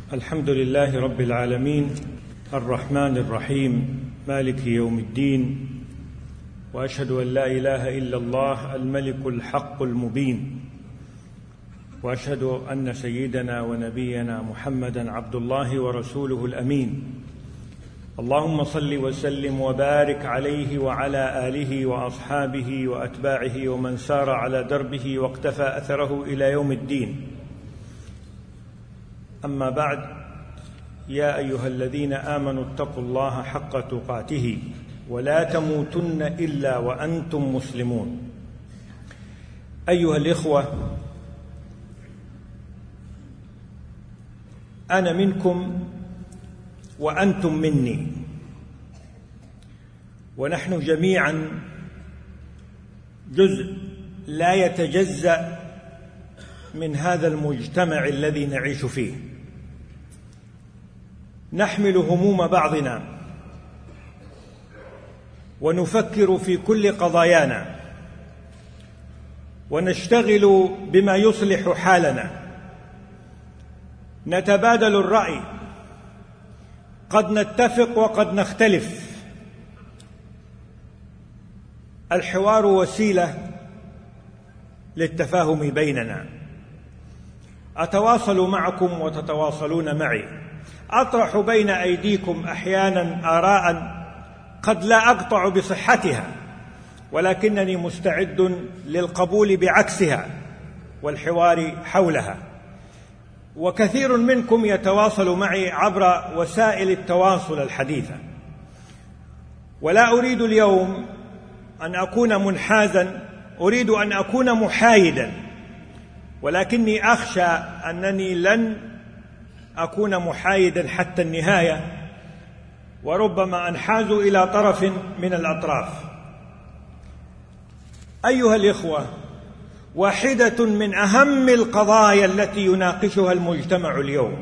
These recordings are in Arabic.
الحمد لله رب العالمين الرحمن الرحيم مالك يوم الدين، وأشهد أن لا إله إلا الله الملك الحق المبين، وأشهد أن سيدنا ونبينا محمدًا عبد الله ورسوله الأمين. اللهم صل وسلم وبارك عليه وعلى آله وأصحابه وأتباعه ومن سار على دربه واقتفى أثره إلى يوم الدين. أما بعد، يا أيها الذين آمنوا اتقوا الله حق تقاته ولا تموتن إلا وأنتم مسلمون. أيها الإخوة، أنا منكم وأنتم مني، ونحن جميعا جزء لا يتجزأ من هذا المجتمع الذي نعيش فيه. نحمل هموم بعضنا ونفكر في كل قضايانا ونشتغل بما يصلح حالنا، نتبادل الرأي، قد نتفق وقد نختلف. الحوار وسيلة للتفاهم بيننا. أتواصل معكم وتتواصلون معي، أطرح بين أيديكم أحيانا آراء قد لا أقطع بصحتها، ولكنني مستعد للقبول بعكسها والحوار حولها. وكثير منكم يتواصل معي عبر وسائل التواصل الحديثة، ولا أريد اليوم أن أكون منحازا، أريد أن أكون محايدا، ولكني أخشى أنني لن أكون محايدا حتى النهاية، وربما أنحاز إلى طرف من الأطراف. أيها الإخوة، واحدة من أهم القضايا التي يناقشها المجتمع اليوم،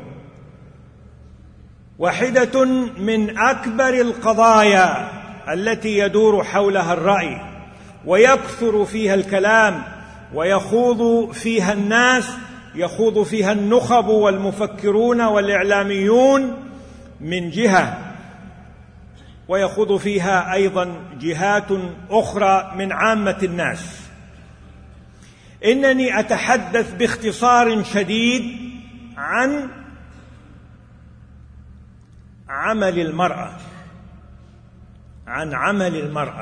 واحدة من أكبر القضايا التي يدور حولها الرأي ويكثر فيها الكلام ويخوض فيها الناس، يخوض فيها النخب والمفكرون والإعلاميون من جهة، ويخوض فيها أيضا جهات أخرى من عامة الناس. إنني أتحدث باختصار شديد عن عمل المرأة، عن عمل المرأة.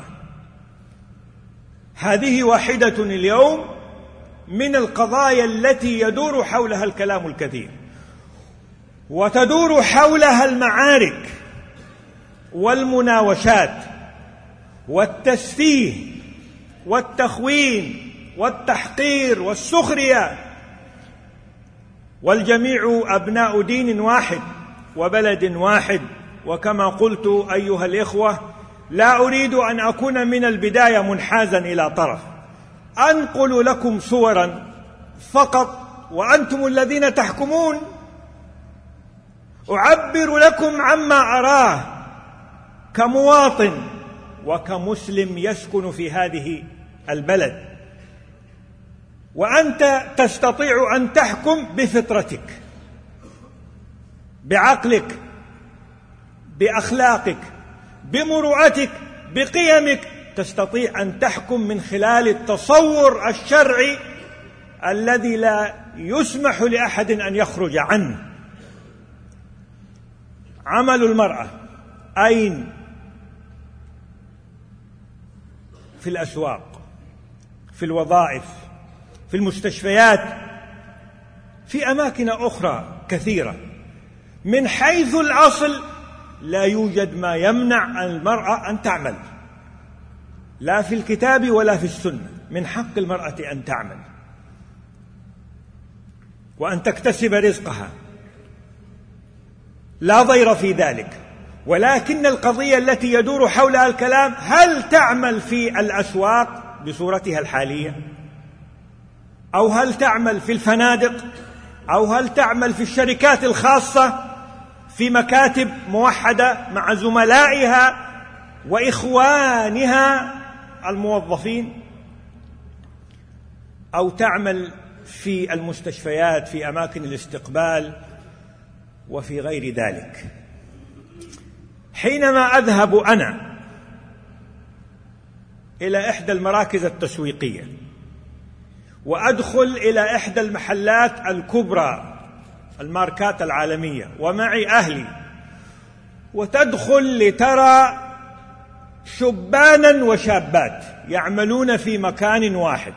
هذه واحدة اليوم من القضايا التي يدور حولها الكلام الكثير، وتدور حولها المعارك والمناوشات والتسفيه والتخوين والتحقير والسخرية، والجميع أبناء دين واحد وبلد واحد. وكما قلت أيها الإخوة، لا أريد أن أكون من البداية منحازا إلى طرف، أنقل لكم صورا فقط وأنتم الذين تحكمون، أعبر لكم عما أراه كمواطن وكمسلم يسكن في هذه البلد. وأنت تستطيع أن تحكم بفطرتك، بعقلك، بأخلاقك، بمروءتك، بقيمك. تستطيع أن تحكم من خلال التصور الشرعي الذي لا يسمح لأحد أن يخرج عنه. عمل المرأة أين؟ في الأسواق، في الوظائف، في المستشفيات، في أماكن أخرى كثيرة. من حيث الأصل لا يوجد ما يمنع المرأة أن تعمل، لا في الكتاب ولا في السنة. من حق المرأة أن تعمل وأن تكتسب رزقها، لا ضير في ذلك. ولكن القضية التي يدور حولها الكلام، هل تعمل في الأسواق بصورتها الحالية؟ أو هل تعمل في الفنادق؟ أو هل تعمل في الشركات الخاصة في مكاتب موحدة مع زملائها وإخوانها الموظفين؟ أو تعمل في المستشفيات، في أماكن الاستقبال، وفي غير ذلك. حينما أذهب أنا إلى إحدى المراكز التسويقية وأدخل إلى إحدى المحلات الكبرى الماركات العالمية ومعي أهلي، وتدخل لترى شبانا وشابات يعملون في مكان واحد،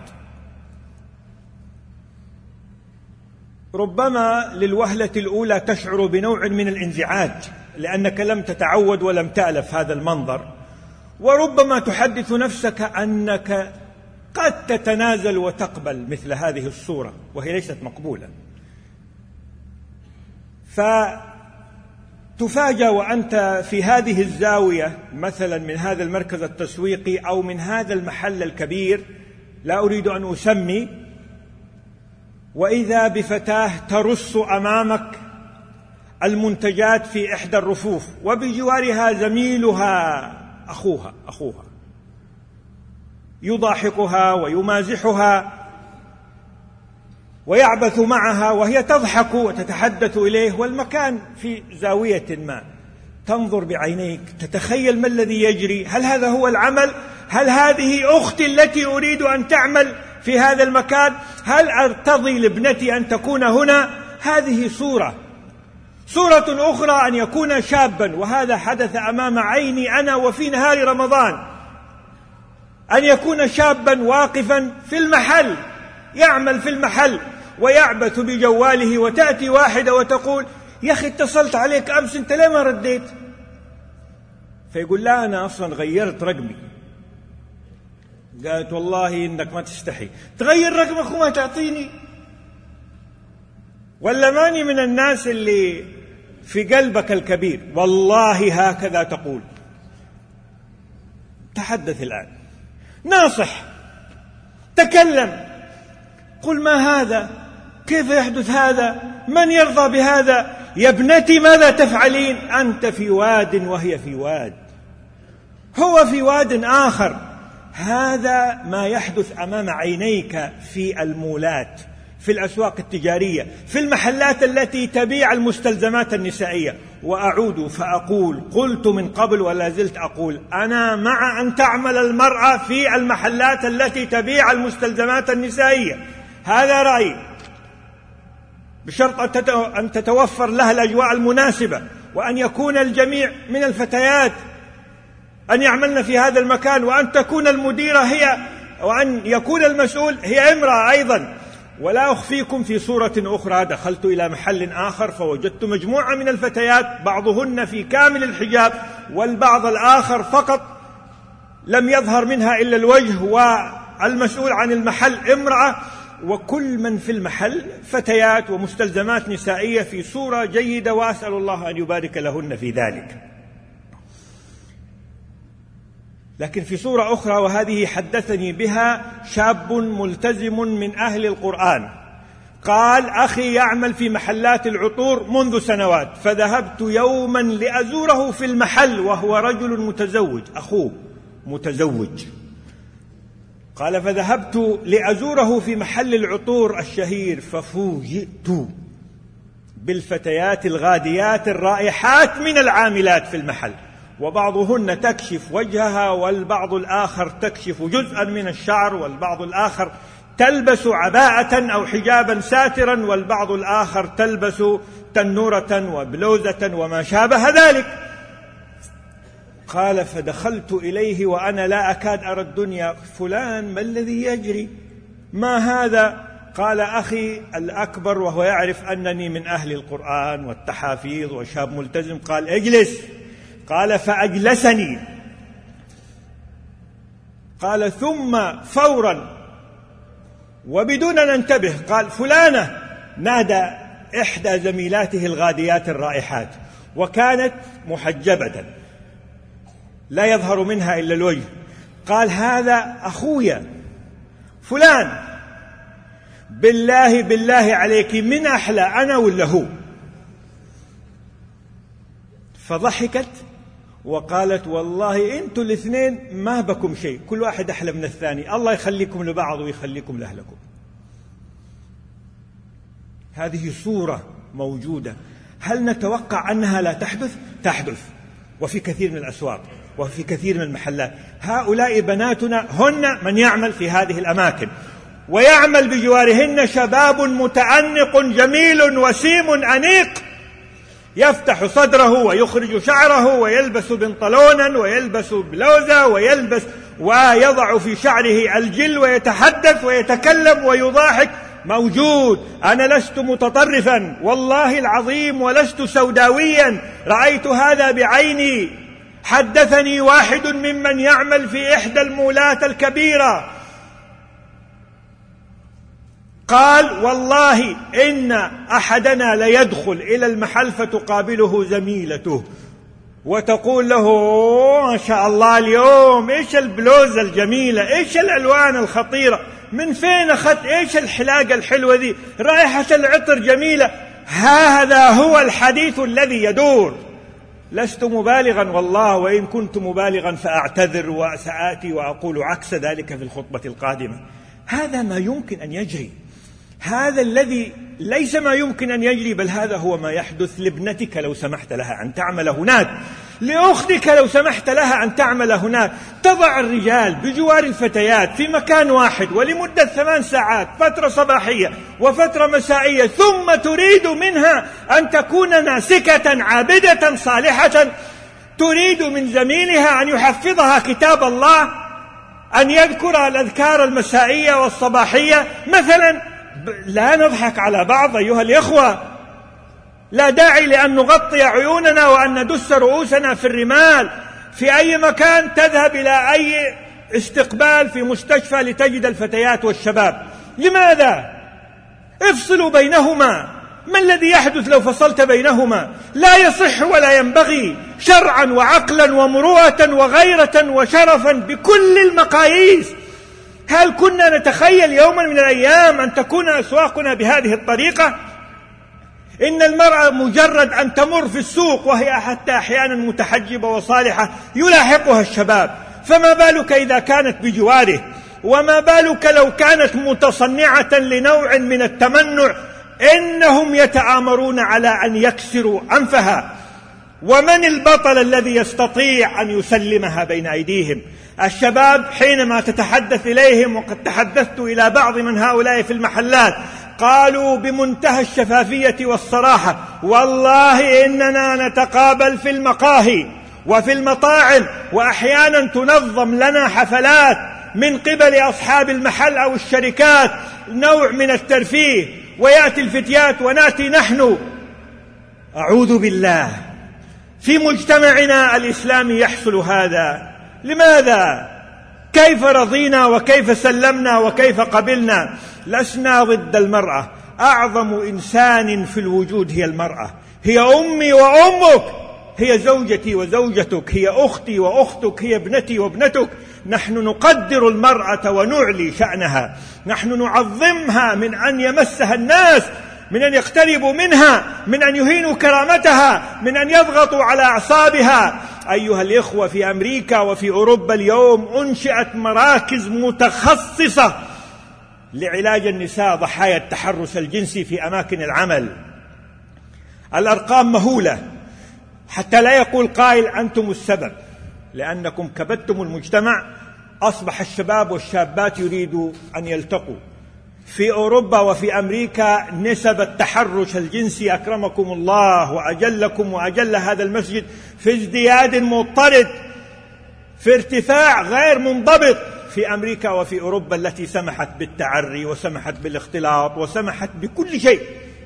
ربما للوهلة الأولى تشعر بنوع من الانزعاج لأنك لم تتعود ولم تألف هذا المنظر، وربما تحدث نفسك أنك قد تتنازل وتقبل مثل هذه الصورة وهي ليست مقبولة. فتفاجأ وأنت في هذه الزاوية مثلا من هذا المركز التسويقي أو من هذا المحل الكبير، لا أريد أن أسمي، وإذا بفتاة ترص أمامك المنتجات في إحدى الرفوف وبجوارها زميلها أخوها يضاحكها ويمازحها ويعبث معها وهي تضحك وتتحدث إليه، والمكان في زاوية ما، تنظر بعينيك تتخيل ما الذي يجري، هل هذا هو العمل؟ هل هذه أختي التي أريد أن تعمل في هذا المكان؟ هل أرتضي لابنتي أن تكون هنا؟ هذه صورة أخرى أن يكون شابا، وهذا حدث أمام عيني أنا وفي نهار رمضان، أن يكون شابا واقفا في المحل يعمل في المحل ويعبث بجواله، وتأتي واحدة وتقول يا أخي اتصلت عليك أمس أنت ليه ما رديت؟ فيقول لا أنا أصلا غيرت رقمي. قالت والله إنك ما تستحي تغير رقمك وما تعطيني؟ ولا ماني من الناس اللي في قلبك الكبير والله هكذا تقول؟ تحدث الآن، ناصح، تكلم، قل ما هذا؟ كيف يحدث هذا؟ من يرضى بهذا؟ يا ابنتي ماذا تفعلين؟ أنت في واد وهي في واد، هو في واد آخر. هذا ما يحدث أمام عينيك في المولات، في الأسواق التجارية، في المحلات التي تبيع المستلزمات النسائية. وأعود فأقول، قلت من قبل ولا زلت أقول، أنا مع أن تعمل المرأة في المحلات التي تبيع المستلزمات النسائية، هذا رأيي، بشرط أن تتوفر لها الأجواء المناسبة، وأن يكون الجميع من الفتيات أن يعملن في هذا المكان، وأن تكون المديرة هي، وأن يكون المسؤول هي امرأة أيضا. ولا أخفيكم في صورة أخرى، دخلت إلى محل آخر فوجدت مجموعة من الفتيات، بعضهن في كامل الحجاب والبعض الآخر فقط لم يظهر منها إلا الوجه، والمسؤول عن المحل امرأة، وكل من في المحل فتيات ومستلزمات نسائية في صورة جيدة، وأسأل الله أن يبارك لهن في ذلك. لكن في صورة أخرى، وهذه حدثني بها شاب ملتزم من أهل القرآن، قال أخي يعمل في محلات العطور منذ سنوات، فذهبت يوما لأزوره في المحل وهو رجل متزوج، أخوه متزوج. قال فذهبت لأزوره في محل العطور الشهير، ففوجئت بالفتيات الغاديات الرائحات من العاملات في المحل، وبعضهن تكشف وجهها، والبعض الآخر تكشف جزءا من الشعر، والبعض الآخر تلبس عباءة أو حجابا ساترا، والبعض الآخر تلبس تنورة وبلوزة وما شابه ذلك. قال فدخلت إليه وأنا لا أكاد أرى الدنيا، فلان ما الذي يجري؟ ما هذا؟ قال أخي الأكبر وهو يعرف أنني من أهل القرآن والتحافيظ وشاب ملتزم، قال اجلس. قال فأجلسني. قال ثم فورا وبدون أن ننتبه قال فلانة، نادى إحدى زميلاته الغاديات الرائحات، وكانت محجبة لا يظهر منها إلا الوجه. قال هذا أخويا فلان، بالله عليك من أحلى أنا ولا هو؟ فضحكت وقالت والله أنتوا الاثنين ما بكم شيء، كل واحد أحلى من الثاني، الله يخليكم لبعض ويخليكم لأهلكم. هذه صورة موجودة، هل نتوقع أنها لا تحدث؟ تحدث، وفي كثير من الأسواق وفي كثير من المحلات. هؤلاء بناتنا هن من يعمل في هذه الأماكن، ويعمل بجوارهن شباب متأنق جميل وسيم أنيق، يفتح صدره ويخرج شعره ويلبس بنطلونا ويلبس بلوزة ويضع في شعره الجل ويتحدث ويتكلم ويضاحك. موجود. أنا لست متطرفا والله العظيم، ولست سوداويا، رأيت هذا بعيني. حدثني واحد ممن يعمل في إحدى المولات الكبيرة، قال والله إن أحدنا ليدخل إلى المحل فتقابله زميلته وتقول له ما شاء الله اليوم إيش البلوزة الجميلة، إيش الألوان الخطيرة، من فين أخذت، إيش الحلاقة الحلوة ذي، رائحة العطر جميلة. هذا هو الحديث الذي يدور. لست مبالغا والله، وإن كنت مبالغا فأعتذر وسآتي وأقول عكس ذلك في الخطبة القادمة. هذا ما يمكن أن يجري، هذا الذي ليس ما يمكن أن يجري، بل هذا هو ما يحدث لابنتك لو سمحت لها أن تعمل هناك، لأختك لو سمحت لها أن تعمل هناك. تضع الرجال بجوار الفتيات في مكان واحد ولمدة 8 ساعات، فترة صباحية وفترة مسائية، ثم تريد منها أن تكون ناسكة عابدة صالحة، تريد من زميلها أن يحفظها كتاب الله، أن يذكر الأذكار المسائية والصباحية مثلا. لا نضحك على بعض أيها الإخوة، لا داعي لأن نغطي عيوننا وأن ندس رؤوسنا في الرمال. في أي مكان تذهب إلى أي استقبال في مستشفى لتجد الفتيات والشباب. لماذا؟ افصلوا بينهما. ما الذي يحدث لو فصلت بينهما؟ لا يصح ولا ينبغي شرعا وعقلا ومروءة وغيرة وشرفا بكل المقاييس. هل كنا نتخيل يوما من الأيام أن تكون أسواقنا بهذه الطريقة؟ إن المرأة مجرد أن تمر في السوق وهي حتى أحيانا متحجبة وصالحة يلاحقها الشباب، فما بالك إذا كانت بجواره؟ وما بالك لو كانت متصنعة لنوع من التمنع؟ إنهم يتآمرون على أن يكسروا أنفها. ومن البطل الذي يستطيع أن يسلمها بين أيديهم؟ الشباب حينما تتحدث إليهم، وقد تحدثت إلى بعض من هؤلاء في المحلات، قالوا بمنتهى الشفافية والصراحة والله إننا نتقابل في المقاهي وفي المطاعم، وأحيانا تنظم لنا حفلات من قبل أصحاب المحل أو الشركات، نوع من الترفيه، ويأتي الفتيات ونأتي نحن. أعوذ بالله، في مجتمعنا الإسلامي يحصل هذا. لماذا؟ كيف رضينا وكيف سلمنا وكيف قبلنا؟ لسنا ضد المرأة، أعظم إنسان في الوجود هي المرأة، هي أمي وأمك، هي زوجتي وزوجتك، هي أختي وأختك، هي ابنتي وابنتك. نحن نقدر المرأة ونعلي شأنها، نحن نعظمها من أن يمسها الناس، من أن يقتربوا منها، من أن يهينوا كرامتها، من أن يضغطوا على أعصابها. أيها الإخوة، في أمريكا وفي أوروبا اليوم أنشئت مراكز متخصصة لعلاج النساء ضحايا التحرش الجنسي في أماكن العمل. الأرقام مهولة، حتى لا يقول قائل أنتم السبب، لأنكم كبتم المجتمع. أصبح الشباب والشابات يريدوا أن يلتقوا. في أوروبا وفي أمريكا نسب التحرش الجنسي أكرمكم الله وأجلكم وأجل هذا المسجد في ازدياد مضطرد، في ارتفاع غير منضبط في أمريكا وفي أوروبا التي سمحت بالتعري وسمحت بالاختلاط وسمحت بكل شيء.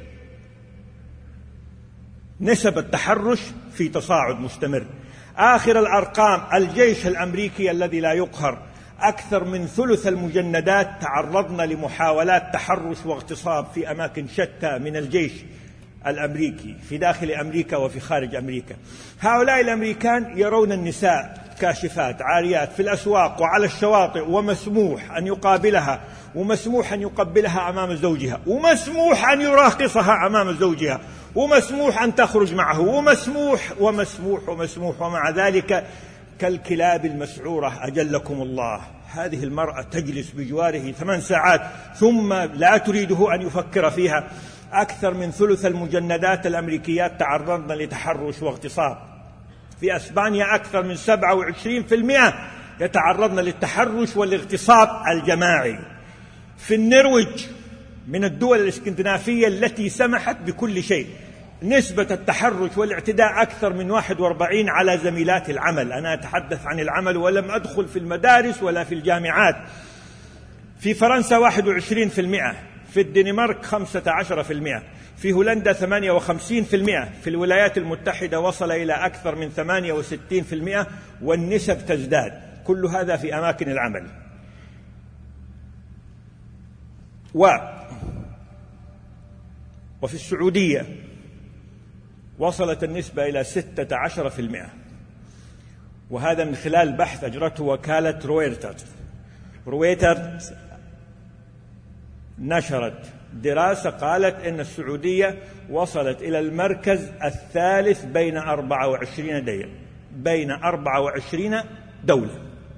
نسب التحرش في تصاعد مستمر. آخر الأرقام، الجيش الأمريكي الذي لا يقهر، أكثر من ثلث المجندات تعرضن لمحاولات تحرش واغتصاب في أماكن شتى من الجيش الأمريكي في داخل أمريكا وفي خارج أمريكا. هؤلاء الأمريكان يرون النساء كاشفات عاريات في الأسواق وعلى الشواطئ، ومسموح أن يقابلها، ومسموح أن يقبلها أمام زوجها، ومسموح أن يراقصها أمام زوجها، ومسموح أن تخرج معه، ومسموح ومسموح ومسموح، ومع ذلك كالكلاب المسعورة أجلكم الله. هذه المرأة تجلس بجواره 8 ساعات ثم لا تريده أن يفكر فيها. أكثر من ثلث المجندات الأمريكيات تعرضن لتحرش واغتصاب. في أسبانيا أكثر من 27% يتعرضن للتحرش والاغتصاب الجماعي. في النرويج من الدول الاسكندنافية التي سمحت بكل شيء نسبة التحرش والاعتداء أكثر من 41 على زميلات العمل. أنا أتحدث عن العمل ولم أدخل في المدارس ولا في الجامعات. في فرنسا 21%، في الدنمارك 15%، في هولندا 58%، في الولايات المتحدة وصل إلى أكثر من 68%، والنسب تزداد. كل هذا في أماكن العمل. وفي السعودية وصلت النسبة إلى 16%، وهذا من خلال بحث أجرته وكالة رويترز نشرت دراسة قالت إن السعودية وصلت إلى المركز الثالث بين 24 دولة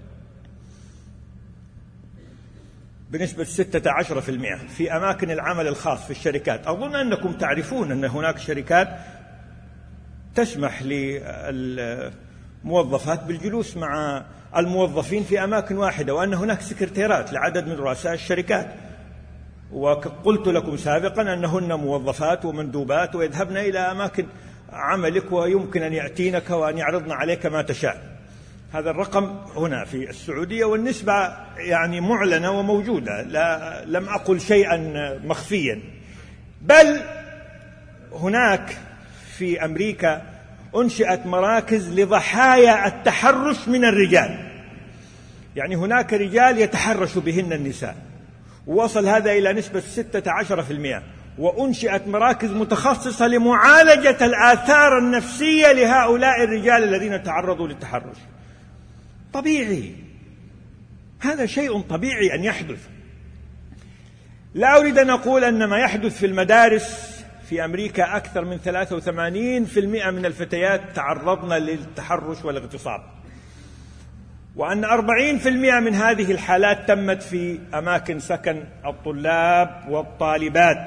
بنسبة 16% في أماكن العمل الخاص في الشركات. أظن أنكم تعرفون أن هناك شركات تسمح للموظفات بالجلوس مع الموظفين في أماكن واحدة، وأن هناك سكرتيرات لعدد من رؤساء الشركات، وقلت لكم سابقا أنهن موظفات ومندوبات ويذهبن إلى أماكن عملك ويمكن أن يأتينك وأن يعرضن عليك ما تشاء. هذا الرقم هنا في السعودية، والنسبة يعني معلنة وموجودة، لم أقل شيئا مخفيا. بل هناك في أمريكا أنشئت مراكز لضحايا التحرش من الرجال، يعني هناك رجال يتحرش بهن النساء، ووصل هذا إلى نسبة 16%. وأنشئت مراكز متخصصة لمعالجة الآثار النفسية لهؤلاء الرجال الذين تعرضوا للتحرش. طبيعي، هذا شيء طبيعي أن يحدث. لا أريد أن أقول أن ما يحدث في المدارس في أمريكا أكثر من 83% من الفتيات تعرضن للتحرش والاغتصاب، وأن 40% من هذه الحالات تمت في أماكن سكن الطلاب والطالبات.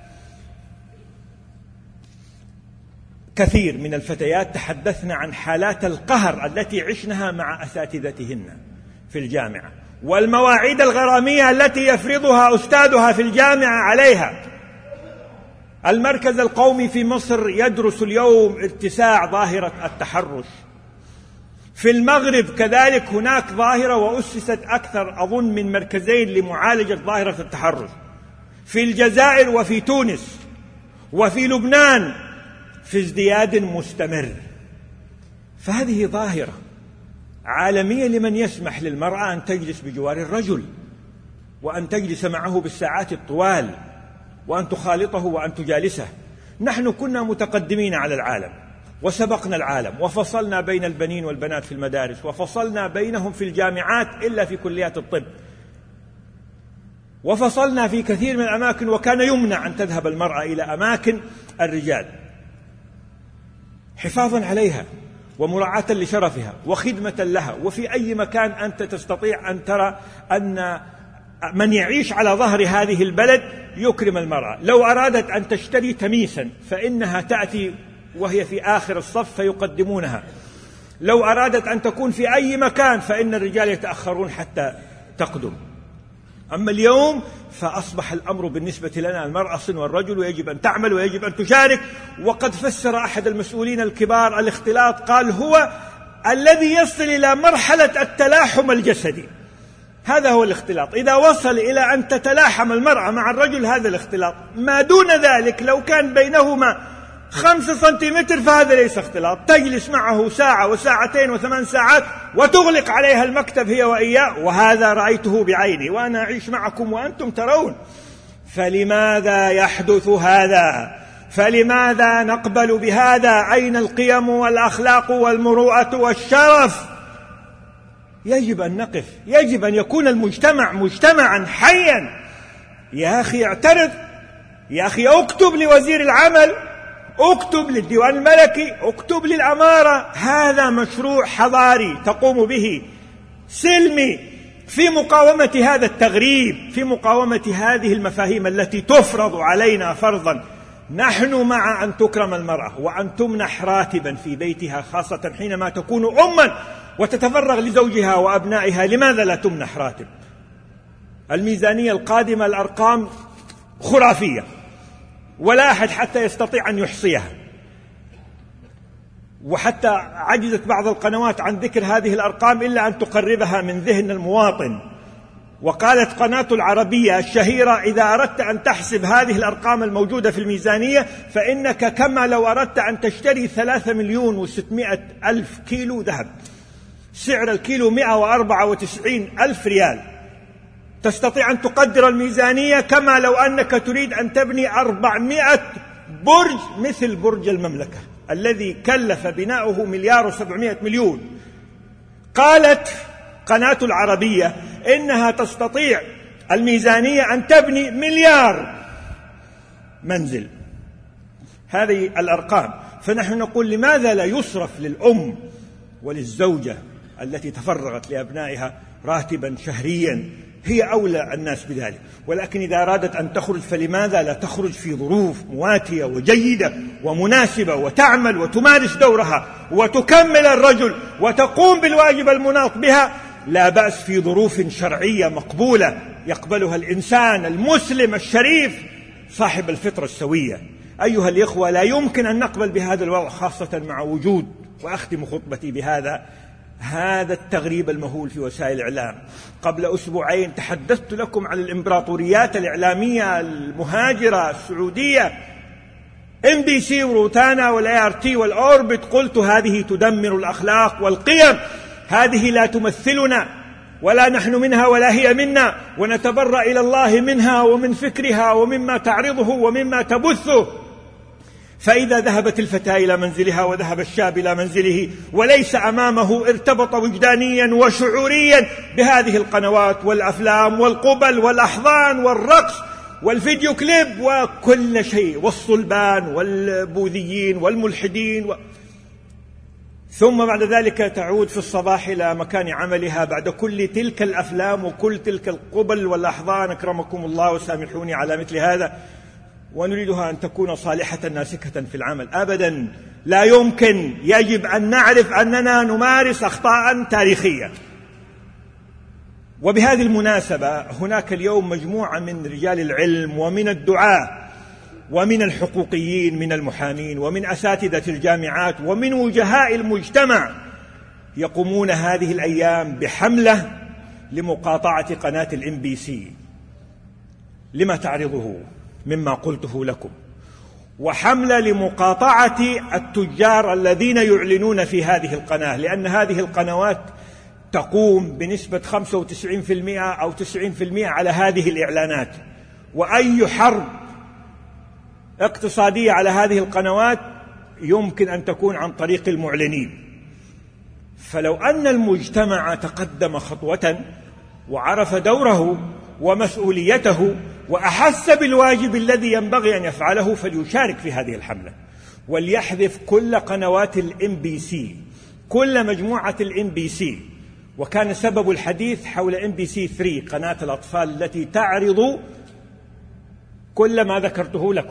كثير من الفتيات تحدثن عن حالات القهر التي عشنها مع أساتذتهن في الجامعة، والمواعيد الغرامية التي يفرضها أستاذها في الجامعة عليها. المركز القومي في مصر يدرس اليوم اتساع ظاهرة التحرش. في المغرب كذلك هناك ظاهرة وأسست أكثر أظن من مركزين لمعالجة ظاهرة التحرش. في الجزائر وفي تونس وفي لبنان في ازدياد مستمر. فهذه ظاهرة عالمية لمن يسمح للمرأة أن تجلس بجوار الرجل، وأن تجلس معه بالساعات الطوال، وأن تخالطه وأن تجالسه. نحن كنا متقدمين على العالم وسبقنا العالم، وفصلنا بين البنين والبنات في المدارس، وفصلنا بينهم في الجامعات إلا في كليات الطب، وفصلنا في كثير من الأماكن، وكان يمنع أن تذهب المرأة إلى أماكن الرجال حفاظا عليها ومراعاة لشرفها وخدمة لها. وفي أي مكان أنت تستطيع أن ترى أن من يعيش على ظهر هذه البلد يكرم المرأة. لو أرادت أن تشتري تميسا فإنها تأتي وهي في آخر الصف فيقدمونها. لو أرادت أن تكون في أي مكان فإن الرجال يتأخرون حتى تقدم. أما اليوم فأصبح الأمر بالنسبة لنا المرأة صنع الرجل، ويجب أن تعمل ويجب أن تشارك. وقد فسر أحد المسؤولين الكبار الاختلاط، قال هو الذي يصل إلى مرحلة التلاحم الجسدي. هذا هو الاختلاط. إذا وصل إلى أن تتلاحم المرأة مع الرجل هذا الاختلاط. ما دون ذلك لو كان بينهما 5 سنتيمتر فهذا ليس اختلاط. تجلس معه ساعة وساعتين و8 ساعات وتغلق عليها المكتب هي وإياه، وهذا رأيته بعيني وأنا أعيش معكم وأنتم ترون. فلماذا يحدث هذا؟ فلماذا نقبل بهذا؟ أين القيم والأخلاق والمروءة والشرف؟ يجب أن نقف، يجب أن يكون المجتمع مجتمعا حيا. يا أخي اعترض، يا أخي اكتب لوزير العمل، اكتب للديوان الملكي، اكتب للأمارة. هذا مشروع حضاري تقوم به سلمي في مقاومة هذا التغريب، في مقاومة هذه المفاهيم التي تفرض علينا فرضا، نحن مع أن تكرم المرأة وأن تمنح راتبا في بيتها، خاصة حينما تكون أما وتتفرغ لزوجها وأبنائها. لماذا لا تمنح راتب؟ الميزانية القادمة الأرقام خرافية، ولا أحد حتى يستطيع أن يحصيها، وحتى عجزت بعض القنوات عن ذكر هذه الأرقام إلا أن تقربها من ذهن المواطن. وقالت قناة العربية الشهيرة: إذا أردت أن تحسب هذه الأرقام الموجودة في الميزانية فإنك كما لو أردت أن تشتري 3,600,000 كيلو ذهب، سعر الكيلو 194,000 ريال. تستطيع أن تقدر الميزانية كما لو أنك تريد أن تبني 400 برج مثل برج المملكة الذي كلف بناؤه 1,700,000,000. قالت قناة العربية إنها تستطيع الميزانية أن تبني 1,000,000,000 منزل. هذه الأرقام. فنحن نقول: لماذا لا يصرف للأم وللزوجة التي تفرغت لأبنائها راتبا شهريا؟ هي أولى الناس بذلك. ولكن إذا أرادت أن تخرج فلماذا لا تخرج في ظروف مواتية وجيدة ومناسبة، وتعمل وتمارس دورها وتكمل الرجل وتقوم بالواجب المناط بها؟ لا بأس في ظروف شرعية مقبولة يقبلها الإنسان المسلم الشريف صاحب الفطرة السوية. أيها الإخوة، لا يمكن أن نقبل بهذا الوضع، خاصة مع وجود، وأختم خطبتي بهذا، هذا التغريب المهول في وسائل الإعلام. قبل أسبوعين تحدثت لكم عن الإمبراطوريات الإعلامية المهاجرة السعودية، MBC وروتانا والART والأوربت. قلت: هذه تدمر الأخلاق والقيم، هذه لا تمثلنا، ولا نحن منها ولا هي منا، ونتبرأ إلى الله منها ومن فكرها ومما تعرضه ومما تبثه. فإذا ذهبت الفتاة إلى منزلها وذهب الشاب إلى منزله وليس أمامه، ارتبط وجدانيا وشعوريا بهذه القنوات والأفلام والقبل والأحضان والرقص والفيديو كليب وكل شيء، والصلبان والبوذيين والملحدين ثم بعد ذلك تعود في الصباح إلى مكان عملها بعد كل تلك الأفلام وكل تلك القبل والأحضان، أكرمكم الله وسامحوني على مثل هذا، ونريدها أن تكون صالحة ناسكة في العمل. أبدا، لا يمكن. يجب أن نعرف أننا نمارس أخطاء تاريخية. وبهذه المناسبة هناك اليوم مجموعة من رجال العلم ومن الدعاة ومن الحقوقيين، من المحامين ومن أساتذة الجامعات ومن وجهاء المجتمع يقومون هذه الأيام بحملة لمقاطعة قناة الMBC لما تعرضه مما قلته لكم، وحملة لمقاطعة التجار الذين يعلنون في هذه القناة، لأن هذه القنوات تقوم بنسبة 95% أو 90% على هذه الإعلانات. وأي حرب اقتصادية على هذه القنوات يمكن أن تكون عن طريق المعلنين. فلو أن المجتمع تقدم خطوة وعرف دوره ومسؤوليته وأحس بالواجب الذي ينبغي أن يفعله فليشارك في هذه الحملة، وليحذف كل قنوات الMBC، كل مجموعة الMBC. وكان سبب الحديث حول MBC3 قناة الأطفال التي تعرض كل ما ذكرته لكم.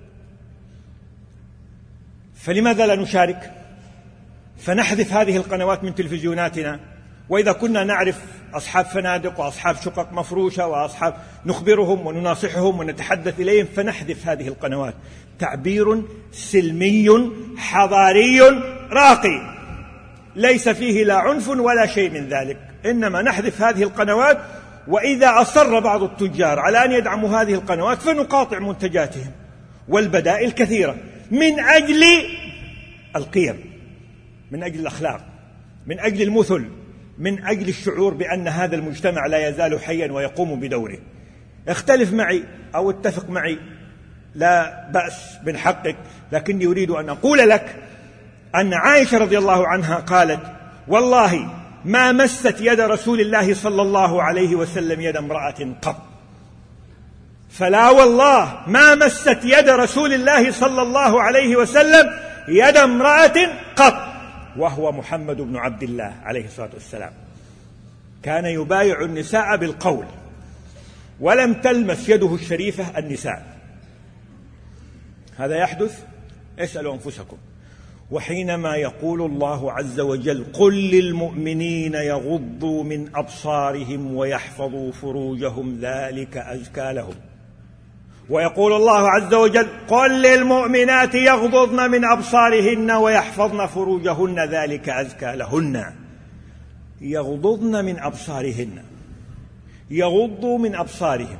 فلماذا لا نشارك؟ فنحذف هذه القنوات من تلفزيوناتنا. وإذا كنا نعرف أصحاب فنادق وأصحاب شقق مفروشة وأصحاب نخبرهم ونناصحهم ونتحدث إليهم، فنحذف هذه القنوات. تعبير سلمي حضاري راقي ليس فيه لا عنف ولا شيء من ذلك، إنما نحذف هذه القنوات. وإذا أصر بعض التجار على أن يدعموا هذه القنوات فنقاطع منتجاتهم، والبدائل كثيرة، من أجل القيم، من أجل الأخلاق، من أجل المثل، من أجل الشعور بأن هذا المجتمع لا يزال حيا ويقوم بدوره. اختلف معي أو اتفق معي، لا بأس من حقك، لكني أريد أن أقول لك أن عائشة رضي الله عنها قالت: والله ما مست يد رسول الله صلى الله عليه وسلم يد امرأة قط. فلا والله ما مست يد رسول الله صلى الله عليه وسلم يد امرأة قط، وهو محمد بن عبد الله عليه الصلاة والسلام. كان يبايع النساء بالقول، ولم تلمس يده الشريفة النساء. هذا يحدث، اسألوا أنفسكم. وحينما يقول الله عز وجل: قل للمؤمنين يغضوا من أبصارهم ويحفظوا فروجهم ذلك أزكى لهم، ويقول الله عز وجل: قل للمؤمنات يغضضن من أبصارهن ويحفظن فروجهن ذلك أزكى لهن. يغضضن من أبصارهن، يغضوا من أبصارهم.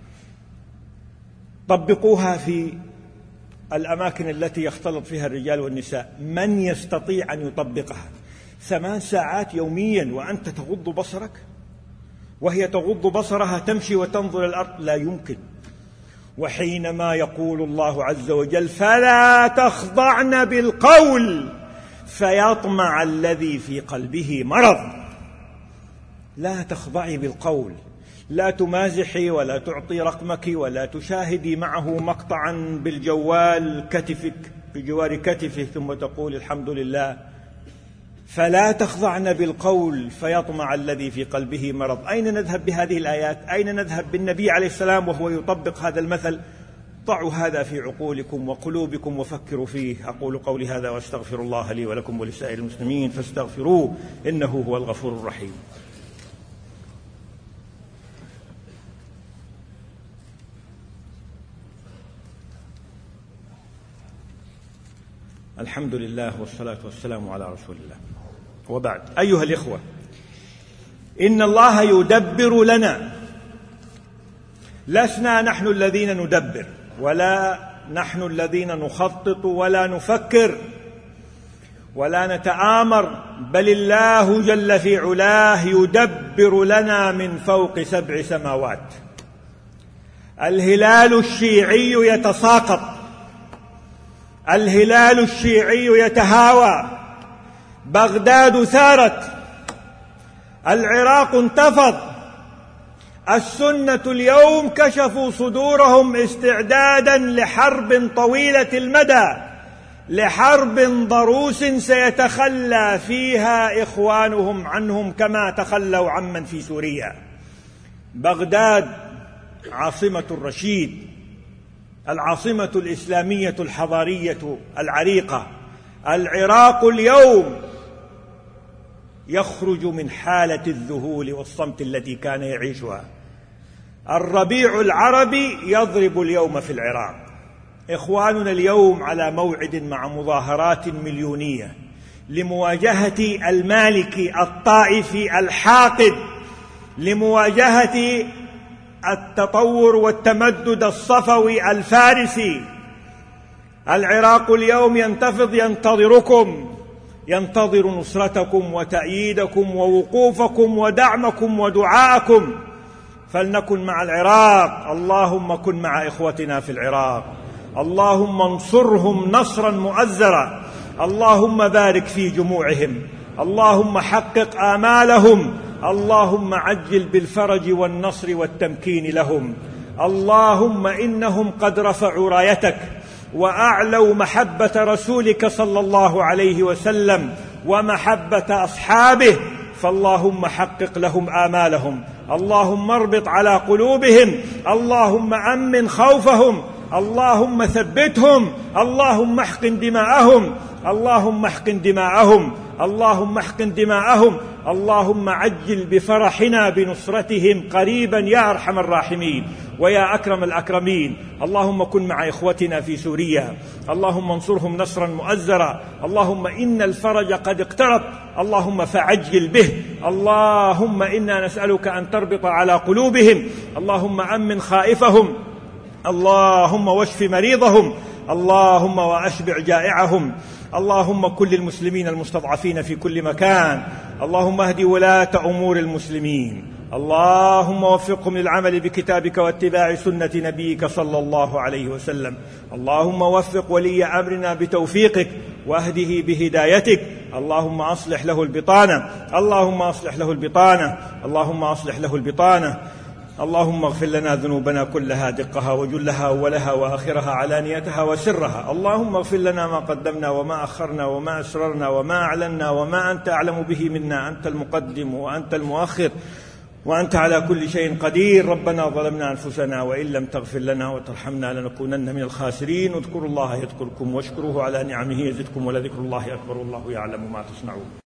طبقوها في الأماكن التي يختلط فيها الرجال والنساء. من يستطيع أن يطبقها 8 ساعات يوميا وأنت تغض بصرك، وهي تغض بصرها تمشي وتنظر الأرض؟ لا يمكن. وحينما يقول الله عز وجل: فلا تخضعن بالقول فيطمع الذي في قلبه مرض. لا تخضعي بالقول، لا تمازحي ولا تعطي رقمك ولا تشاهدي معه مقطعا بالجوال كتفك بجوار كتفه ثم تقول الحمد لله. فلا تخضعن بالقول فيطمع الذي في قلبه مرض. أين نذهب بهذه الآيات؟ أين نذهب بالنبي عليه السلام وهو يطبق هذا المثل؟ ضعوا هذا في عقولكم وقلوبكم وفكروا فيه. أقول قولي هذا وأستغفر الله لي ولكم ولسائر المسلمين فاستغفروه إنه هو الغفور الرحيم. الحمد لله والصلاة والسلام على رسول الله، وبعد. أيها الإخوة، إن الله يدبر لنا، لسنا نحن الذين ندبر، ولا نحن الذين نخطط ولا نفكر ولا نتآمر، بل الله جل في علاه يدبر لنا من فوق 7 سماوات. الهلال الشيعي يتساقط، الهلال الشيعي يتهاوى، بغداد ثارت، العراق انتفض، السنة اليوم كشفوا صدورهم استعدادا لحرب طويلة المدى، لحرب ضروس سيتخلى فيها إخوانهم عنهم كما تخلوا عمن في سوريا. بغداد عاصمة الرشيد، العاصمة الإسلامية الحضارية العريقة. العراق اليوم يخرج من حالة الذهول والصمت التي كان يعيشها. الربيع العربي يضرب اليوم في العراق. إخواننا اليوم على موعد مع مظاهرات مليونية لمواجهة المالكي الطائفي الحاقد، لمواجهة التطور والتمدد الصفوي الفارسي. العراق اليوم ينتفض، ينتظركم، ينتظر نصرتكم وتأييدكم ووقوفكم ودعمكم ودعاءكم. فلنكن مع العراق. اللهم كن مع إخوتنا في العراق، اللهم انصرهم نصرا مؤزرا، اللهم بارك في جموعهم، اللهم حقق آمالهم، اللهم عجل بالفرج والنصر والتمكين لهم. اللهم إنهم قد رفعوا رايتك وأعلوا محبة رسولك صلى الله عليه وسلم ومحبة أصحابه، فاللهم حقق لهم آمالهم، اللهم اربط على قلوبهم، اللهم أمن خوفهم، اللهم ثبتهم، اللهم احقن دماءهم، اللهم احقن دماءهم، اللهم احقن دماءهم، اللهم عجل بفرحنا بنصرتهم قريبا يا أرحم الراحمين ويا أكرم الأكرمين. اللهم كن مع إخوتنا في سوريا، اللهم انصرهم نصرا مؤزرا، اللهم إن الفرج قد اقترب، اللهم فعجل به. اللهم إنا نسألك أن تربط على قلوبهم، اللهم أمن خائفهم، اللهم واشف مريضهم، اللهم وأشبع جائعهم. اللهم كن للمسلمين المستضعفين في كل مكان، اللهم اهد ولاة أمور المسلمين، اللهم وفقهم للعمل بكتابك واتباع سنة نبيك صلى الله عليه وسلم. اللهم وفق ولي أمرنا بتوفيقك واهده بهدايتك، اللهم أصلح له البطانة، اللهم أصلح له البطانة، اللهم أصلح له البطانة. اللهم اغفر لنا ذنوبنا كلها دقها وجلها أولها وآخرها علانيتها وسرها. اللهم اغفر لنا ما قدمنا وما أخرنا وما أسررنا وما أعلنا وما أنت أعلم به منا. أنت المقدم وأنت المؤخر وأنت على كل شيء قدير. ربنا ظلمنا أنفسنا وإن لم تغفر لنا وترحمنا لنكونن من الخاسرين. اذكروا الله يذكركم واشكروه على نعمه يزدكم ولذكر الله أكبر. الله يعلم ما تصنعون.